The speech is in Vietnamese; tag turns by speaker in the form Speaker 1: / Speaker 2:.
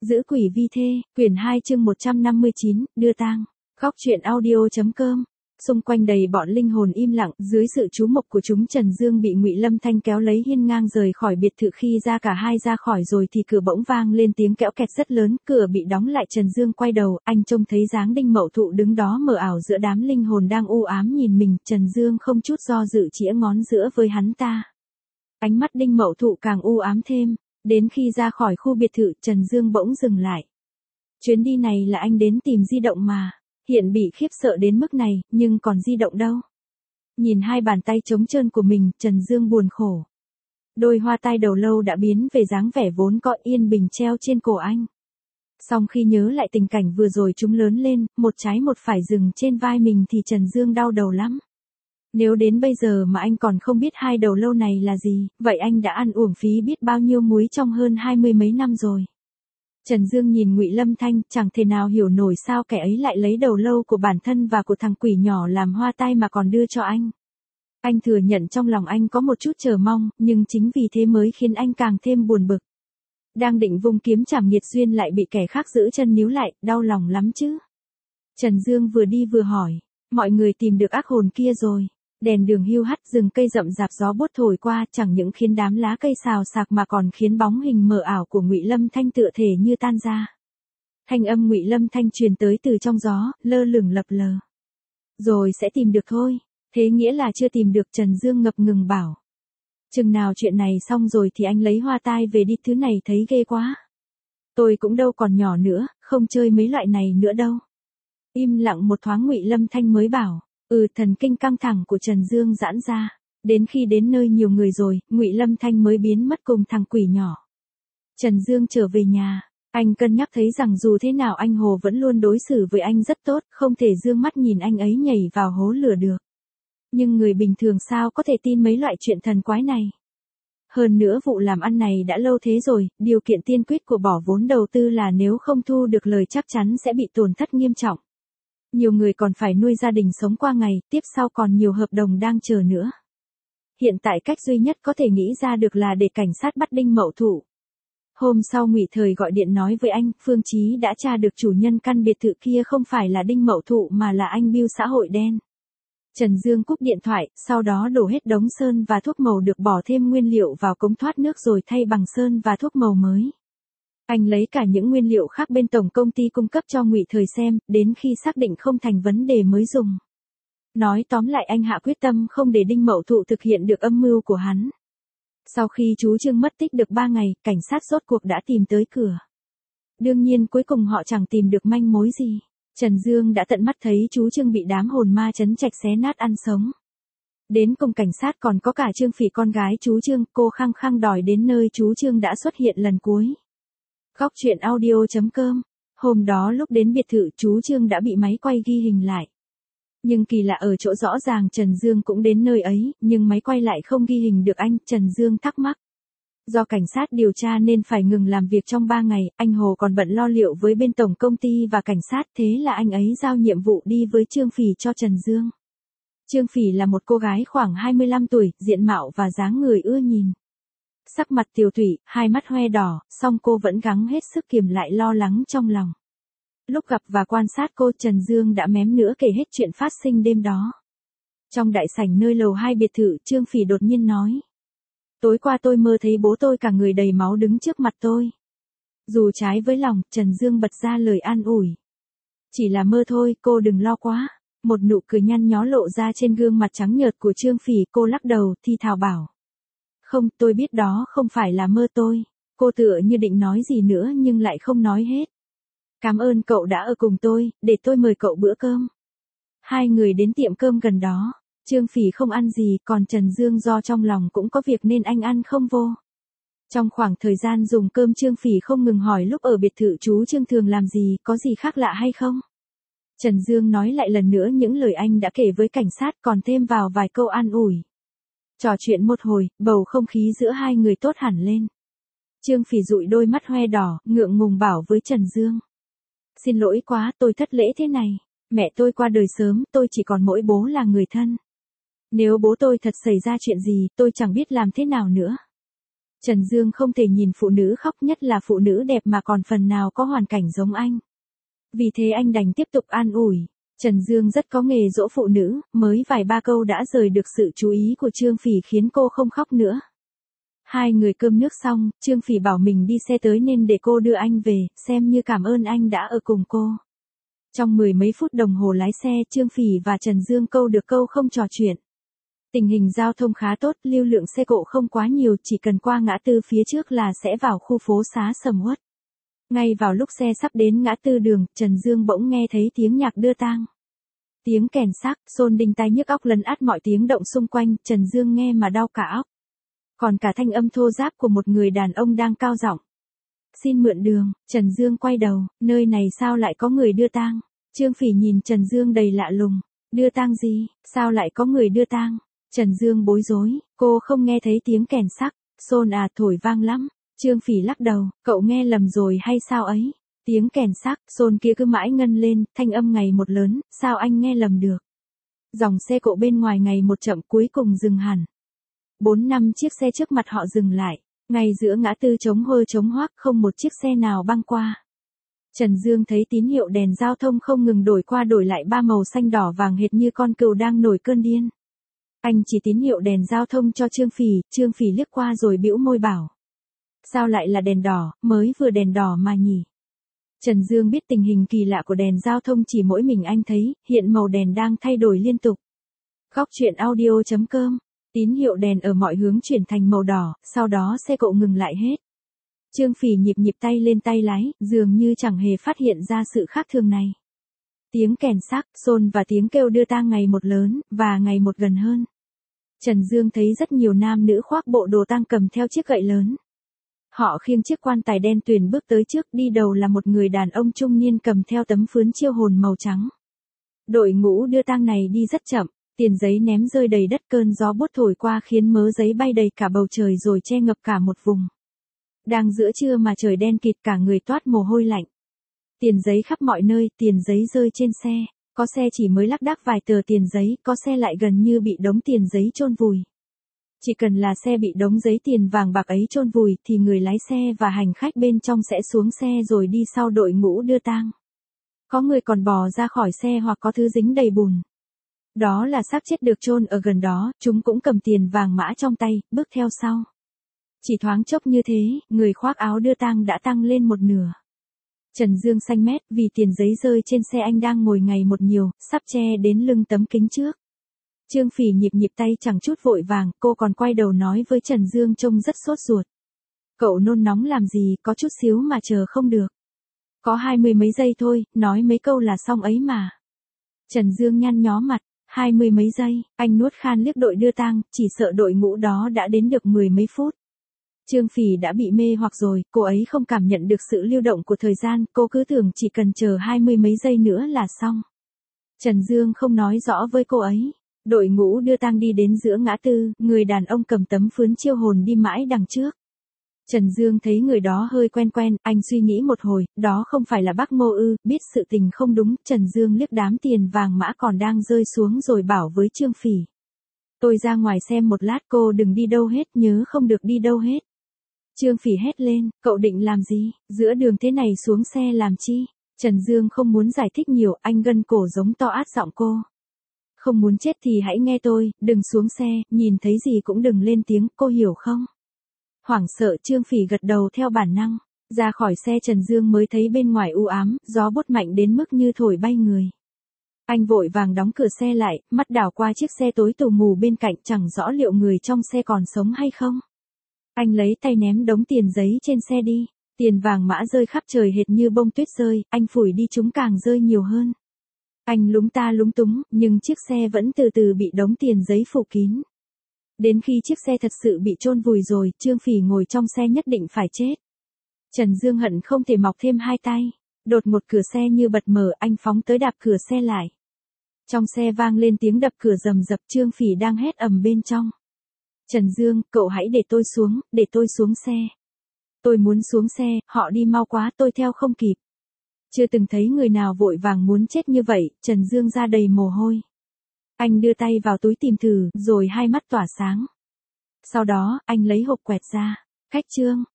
Speaker 1: Giữ quỷ vi thê, quyển 2 chương 159, đưa tang. Góc truyện audio.com. Xung quanh đầy bọn linh hồn im lặng, dưới sự chú mục của chúng Trần Dương bị Ngụy Lâm Thanh kéo lấy hiên ngang rời khỏi biệt thự. Khi cả hai ra khỏi rồi thì cửa bỗng vang lên tiếng kẽo kẹt rất lớn, cửa bị đóng lại. Trần Dương quay đầu, anh trông thấy dáng Đinh Mậu Thụ đứng đó mờ ảo giữa đám linh hồn đang u ám nhìn mình. Trần Dương không chút do dự chĩa ngón giữa với hắn ta. Ánh mắt Đinh Mậu Thụ càng u ám thêm. Đến khi ra khỏi khu biệt thự, Trần Dương bỗng dừng lại. Chuyến đi này là anh đến tìm di động mà. Hiện bị khiếp sợ đến mức này, nhưng còn di động đâu. Nhìn hai bàn tay trống trơn của mình, Trần Dương buồn khổ. Đôi hoa tai đầu lâu đã biến về dáng vẻ vốn có yên bình treo trên cổ anh. Song khi nhớ lại tình cảnh vừa rồi chúng lớn lên, một trái một phải dừng trên vai mình thì Trần Dương đau đầu lắm. Nếu đến bây giờ mà anh còn không biết hai đầu lâu này là gì, vậy anh đã ăn uổng phí biết bao nhiêu muối trong hơn 20 mấy năm rồi. Trần Dương nhìn Ngụy Lâm Thanh, chẳng thể nào hiểu nổi sao kẻ ấy lại lấy đầu lâu của bản thân và của thằng quỷ nhỏ làm hoa tai mà còn đưa cho anh. Anh thừa nhận trong lòng anh có một chút chờ mong, nhưng chính vì thế mới khiến anh càng thêm buồn bực. Đang định vung kiếm chảm Nghiệt Duyên lại bị kẻ khác giữ chân níu lại, đau lòng lắm chứ. Trần Dương vừa đi vừa hỏi, mọi người tìm được ác hồn kia rồi. Đèn đường hiu hắt, rừng cây rậm rạp gió buốt thổi qua, chẳng những khiến đám lá cây xào xạc mà còn khiến bóng hình mờ ảo của Ngụy Lâm Thanh tựa thể như tan ra. Thanh âm Ngụy Lâm Thanh truyền tới từ trong gió, lơ lửng lập lờ. Rồi sẽ tìm được thôi. Thế nghĩa là chưa tìm được, Trần Dương ngập ngừng bảo. Chừng nào chuyện này xong rồi thì anh lấy hoa tai về đi, thứ này thấy ghê quá. Tôi cũng đâu còn nhỏ nữa, không chơi mấy loại này nữa đâu. Im lặng một thoáng Ngụy Lâm Thanh mới bảo. Thần kinh căng thẳng của Trần Dương giãn ra. Đến khi đến nơi nhiều người rồi, Ngụy Lâm Thanh mới biến mất cùng thằng quỷ nhỏ. Trần Dương trở về nhà, anh cân nhắc thấy rằng dù thế nào anh Hồ vẫn luôn đối xử với anh rất tốt, không thể dương mắt nhìn anh ấy nhảy vào hố lửa được. Nhưng người bình thường sao có thể tin mấy loại chuyện thần quái này. Hơn nữa vụ làm ăn này đã lâu thế rồi, điều kiện tiên quyết của bỏ vốn đầu tư là nếu không thu được lời chắc chắn sẽ bị tổn thất nghiêm trọng. Nhiều người còn phải nuôi gia đình sống qua ngày, tiếp sau còn nhiều hợp đồng đang chờ nữa. Hiện tại cách duy nhất có thể nghĩ ra được là để cảnh sát bắt Đinh Mậu Thụ. Hôm sau Ngụy Thời gọi điện nói với anh, Phương Chí đã tra được chủ nhân căn biệt thự kia không phải là Đinh Mậu Thụ mà là anh Bưu xã hội đen. Trần Dương cúp điện thoại, sau đó đổ hết đống sơn và thuốc màu được bỏ thêm nguyên liệu vào cống thoát nước rồi thay bằng sơn và thuốc màu mới. Anh lấy cả những nguyên liệu khác bên tổng công ty cung cấp cho Ngụy Thời xem, đến khi xác định không thành vấn đề mới dùng. Nói tóm lại anh hạ quyết tâm không để Đinh Mậu Thụ thực hiện được âm mưu của hắn. Sau khi chú Trương mất tích được 3 ngày, cảnh sát rốt cuộc đã tìm tới cửa. Đương nhiên cuối cùng họ chẳng tìm được manh mối gì. Trần Dương đã tận mắt thấy chú Trương bị đám hồn ma Trấn Trạch xé nát ăn sống. Đến cùng cảnh sát còn có cả Trương Phỉ con gái chú Trương, cô khăng khăng đòi đến nơi chú Trương đã xuất hiện lần cuối. Góc truyện audio.com. Hôm đó lúc đến biệt thự chú Trương đã bị máy quay ghi hình lại. Nhưng kỳ lạ ở chỗ rõ ràng Trần Dương cũng đến nơi ấy, nhưng máy quay lại không ghi hình được anh. Trần Dương thắc mắc. Do cảnh sát điều tra nên phải ngừng làm việc trong 3 ngày, anh Hồ còn bận lo liệu với bên tổng công ty và cảnh sát, thế là anh ấy giao nhiệm vụ đi với Trương Phỉ cho Trần Dương. Trương Phỉ là một cô gái khoảng 25 tuổi, diện mạo và dáng người ưa nhìn. Sắc mặt tiều tụy, hai mắt hoe đỏ, song cô vẫn gắng hết sức kiềm lại lo lắng trong lòng. Lúc gặp và quan sát cô, Trần Dương đã mém nữa kể hết chuyện phát sinh đêm đó. Trong đại sảnh nơi lầu 2 biệt thự, Trương Phỉ đột nhiên nói. Tối qua tôi mơ thấy bố tôi cả người đầy máu đứng trước mặt tôi. Dù trái với lòng, Trần Dương bật ra lời an ủi. Chỉ là mơ thôi, cô đừng lo quá. Một nụ cười nhăn nhó lộ ra trên gương mặt trắng nhợt của Trương Phỉ, cô lắc đầu, thi thào bảo. Không, tôi biết đó không phải là mơ tôi. Cô tựa như định nói gì nữa nhưng lại không nói hết. Cảm ơn cậu đã ở cùng tôi, để tôi mời cậu bữa cơm. Hai người đến tiệm cơm gần đó. Trương Phỉ không ăn gì, còn Trần Dương do trong lòng cũng có việc nên anh ăn không vô. Trong khoảng thời gian dùng cơm Trương Phỉ không ngừng hỏi lúc ở biệt thự chú Trương thường làm gì, có gì khác lạ hay không. Trần Dương nói lại lần nữa những lời anh đã kể với cảnh sát, còn thêm vào vài câu an ủi. Trò chuyện một hồi, bầu không khí giữa hai người tốt hẳn lên. Trương Phỉ dụi đôi mắt hoe đỏ, ngượng ngùng bảo với Trần Dương. Xin lỗi quá, tôi thất lễ thế này. Mẹ tôi qua đời sớm, tôi chỉ còn mỗi bố là người thân. Nếu bố tôi thật xảy ra chuyện gì, tôi chẳng biết làm thế nào nữa. Trần Dương không thể nhìn phụ nữ khóc, nhất là phụ nữ đẹp mà còn phần nào có hoàn cảnh giống anh. Vì thế anh đành tiếp tục an ủi. Trần Dương rất có nghề dỗ phụ nữ, mới vài ba câu đã rời được sự chú ý của Trương Phỉ khiến cô không khóc nữa. Hai người cơm nước xong, Trương Phỉ bảo mình đi xe tới nên để cô đưa anh về, xem như cảm ơn anh đã ở cùng cô. Trong mười mấy phút đồng hồ lái xe, Trương Phỉ và Trần Dương câu được câu không trò chuyện. Tình hình giao thông khá tốt, lưu lượng xe cộ không quá nhiều, chỉ cần qua ngã tư phía trước là sẽ vào khu phố xá sầm uất. Ngay vào lúc xe sắp đến ngã tư đường, Trần Dương bỗng nghe thấy tiếng nhạc đưa tang. Tiếng kèn sác, xôn đinh tai nhức óc lấn át mọi tiếng động xung quanh, Trần Dương nghe mà đau cả óc. Còn cả thanh âm thô ráp của một người đàn ông đang cao giọng. Xin mượn đường. Trần Dương quay đầu, nơi này sao lại có người đưa tang? Trương Phỉ nhìn Trần Dương đầy lạ lùng. Đưa tang gì? Sao lại có người đưa tang? Trần Dương bối rối, cô không nghe thấy tiếng kèn sác, xôn à, thổi vang lắm. Trương Phỉ lắc đầu, cậu nghe lầm rồi hay sao ấy? Tiếng kèn sác, xôn kia cứ mãi ngân lên, thanh âm ngày một lớn, sao anh nghe lầm được? Dòng xe cộ bên ngoài ngày một chậm, cuối cùng dừng hẳn. 4-5 chiếc xe trước mặt họ dừng lại, ngay giữa ngã tư trống hơ trống hoác, không một chiếc xe nào băng qua. Trần Dương thấy tín hiệu đèn giao thông không ngừng đổi qua đổi lại ba màu xanh đỏ vàng hệt như con cừu đang nổi cơn điên. Anh chỉ tín hiệu đèn giao thông cho Trương Phỉ liếc qua rồi bĩu môi bảo. Sao lại là đèn đỏ, mới vừa đèn đỏ mà nhỉ? Trần Dương biết tình hình kỳ lạ của đèn giao thông chỉ mỗi mình anh thấy, hiện màu đèn đang thay đổi liên tục. Góc truyện audio.com, tín hiệu đèn ở mọi hướng chuyển thành màu đỏ, sau đó xe cộ ngừng lại hết. Trương Phỉ nhịp tay lên tay lái, dường như chẳng hề phát hiện ra sự khác thường này. Tiếng kèn sác, xôn và tiếng kêu đưa tang ngày một lớn, và ngày một gần hơn. Trần Dương thấy rất nhiều nam nữ khoác bộ đồ tang cầm theo chiếc gậy lớn. Họ khiêng chiếc quan tài đen tuyền bước tới trước, đi đầu là một người đàn ông trung niên cầm theo tấm phướn chiêu hồn màu trắng. Đội ngũ đưa tang này đi rất chậm, tiền giấy ném rơi đầy đất, cơn gió bút thổi qua khiến mớ giấy bay đầy cả bầu trời rồi che ngập cả một vùng. Đang giữa trưa mà trời đen kịt, cả người toát mồ hôi lạnh. Tiền giấy khắp mọi nơi, tiền giấy rơi trên xe, có xe chỉ mới lác đác vài tờ tiền giấy, có xe lại gần như bị đống tiền giấy chôn vùi. Chỉ cần là xe bị đống giấy tiền vàng bạc ấy chôn vùi thì người lái xe và hành khách bên trong sẽ xuống xe rồi đi sau đội ngũ đưa tang. Có người còn bò ra khỏi xe hoặc có thứ dính đầy bùn. Đó là xác chết được chôn ở gần đó, chúng cũng cầm tiền vàng mã trong tay, bước theo sau. Chỉ thoáng chốc như thế, người khoác áo đưa tang đã tăng lên một nửa. Trần Dương xanh mét vì tiền giấy rơi trên xe, anh đang ngồi ngày một nhiều, sắp che đến lưng tấm kính trước. Trương Phỉ nhịp tay chẳng chút vội vàng, cô còn quay đầu nói với Trần Dương trông rất sốt ruột. Cậu nôn nóng làm gì, có chút xíu mà chờ không được. Có 20 mấy giây thôi, nói mấy câu là xong ấy mà. Trần Dương nhăn nhó mặt, 20 mấy giây, anh nuốt khan liếc đội đưa tang, chỉ sợ đội ngũ đó đã đến được 10 mấy phút. Trương Phỉ đã bị mê hoặc rồi, cô ấy không cảm nhận được sự lưu động của thời gian, cô cứ tưởng chỉ cần chờ 20 mấy giây nữa là xong. Trần Dương không nói rõ với cô ấy. Đội ngũ đưa tang đi đến giữa ngã tư, người đàn ông cầm tấm phướn chiêu hồn đi mãi đằng trước. Trần Dương thấy người đó hơi quen, anh suy nghĩ một hồi, đó không phải là bác Ngô ư? Biết sự tình không đúng, Trần Dương liếc đám tiền vàng mã còn đang rơi xuống rồi bảo với Trương Phỉ. Tôi ra ngoài xem một lát, cô đừng đi đâu hết, nhớ không được đi đâu hết. Trương Phỉ hét lên, cậu định làm gì, giữa đường thế này xuống xe làm chi? Trần Dương không muốn giải thích nhiều, anh gân cổ giống to át giọng cô. Không muốn chết thì hãy nghe tôi, đừng xuống xe, nhìn thấy gì cũng đừng lên tiếng, cô hiểu không? Hoảng sợ, Trương Phỉ gật đầu theo bản năng. Ra khỏi xe Trần Dương mới thấy bên ngoài u ám, gió bút mạnh đến mức như thổi bay người. Anh vội vàng đóng cửa xe lại, mắt đảo qua chiếc xe tối tù mù bên cạnh, chẳng rõ liệu người trong xe còn sống hay không. Anh lấy tay ném đống tiền giấy trên xe đi. Tiền vàng mã rơi khắp trời hệt như bông tuyết rơi, anh phủi đi chúng càng rơi nhiều hơn. Anh lúng ta lúng túng, nhưng chiếc xe vẫn từ từ bị đống tiền giấy phủ kín. Đến khi chiếc xe thật sự bị chôn vùi rồi, Trương Phỉ ngồi trong xe nhất định phải chết. Trần Dương hận không thể mọc thêm hai tay. Đột một cửa xe như bật mở, anh phóng tới đạp cửa xe lại. Trong xe vang lên tiếng đập cửa rầm rập, Trương Phỉ đang hét ầm bên trong. Trần Dương, cậu hãy để tôi xuống xe. Tôi muốn xuống xe, họ đi mau quá, tôi theo không kịp. Chưa từng thấy người nào vội vàng muốn chết như vậy, Trần Dương ra đầy mồ hôi. Anh đưa tay vào túi tìm thử, rồi hai mắt tỏa sáng. Sau đó, anh lấy hộp quẹt ra. Khách trương,